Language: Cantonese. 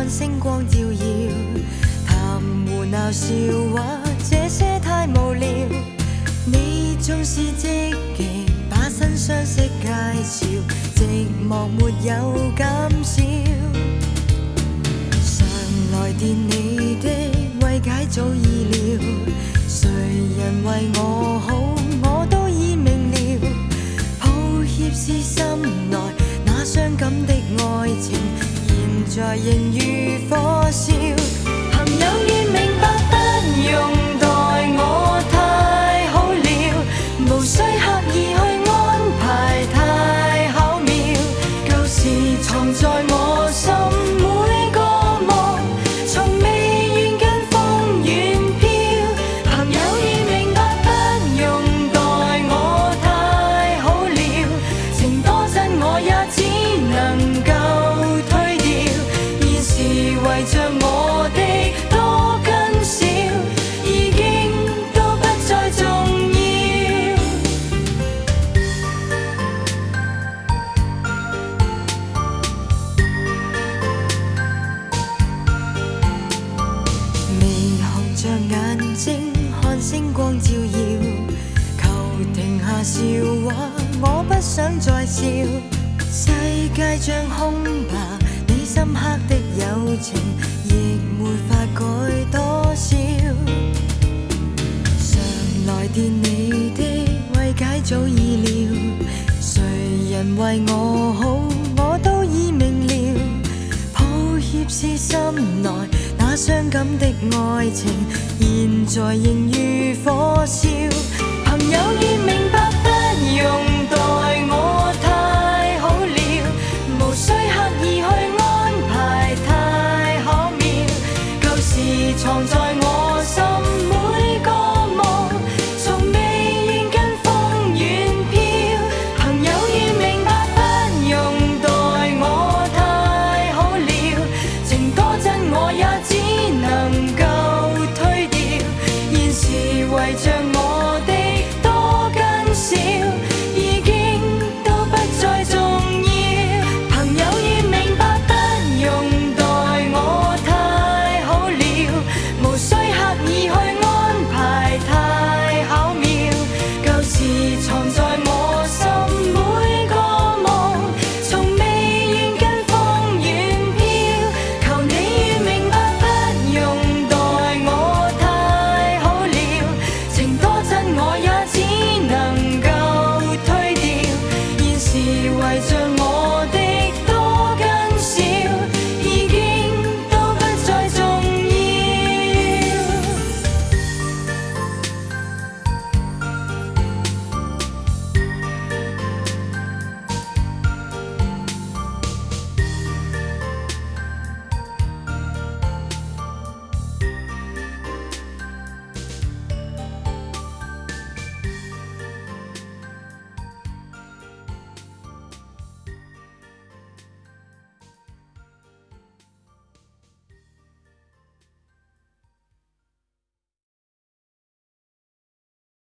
看星光照耀，谈胡闹笑话，这些太无聊。你纵是积极，把新相识介绍，寂寞没有减少。常来电你的慰解早意料，谁人为我好，我都已明了。抱歉是心内那伤感的爱情，现在仍如火烧。朋友已明白，不用待我太好了，無需刻意去安排太巧妙。舊時藏在我心每個夢，從未願跟風遠飄。朋友已明白，不用待我太好了，情多真我也只能夠推掉。現時圍着我的多跟少，已經都不再重要。微紅着眼睛看星光照耀，求停下笑話，我不想再笑。世界像空白，你深刻的友情亦沒法改多少。常來電你的慰解早意料，誰人為我好，我都已明了。抱歉是心內那傷感的愛情，現在仍如火燒。朋友已明白，不用待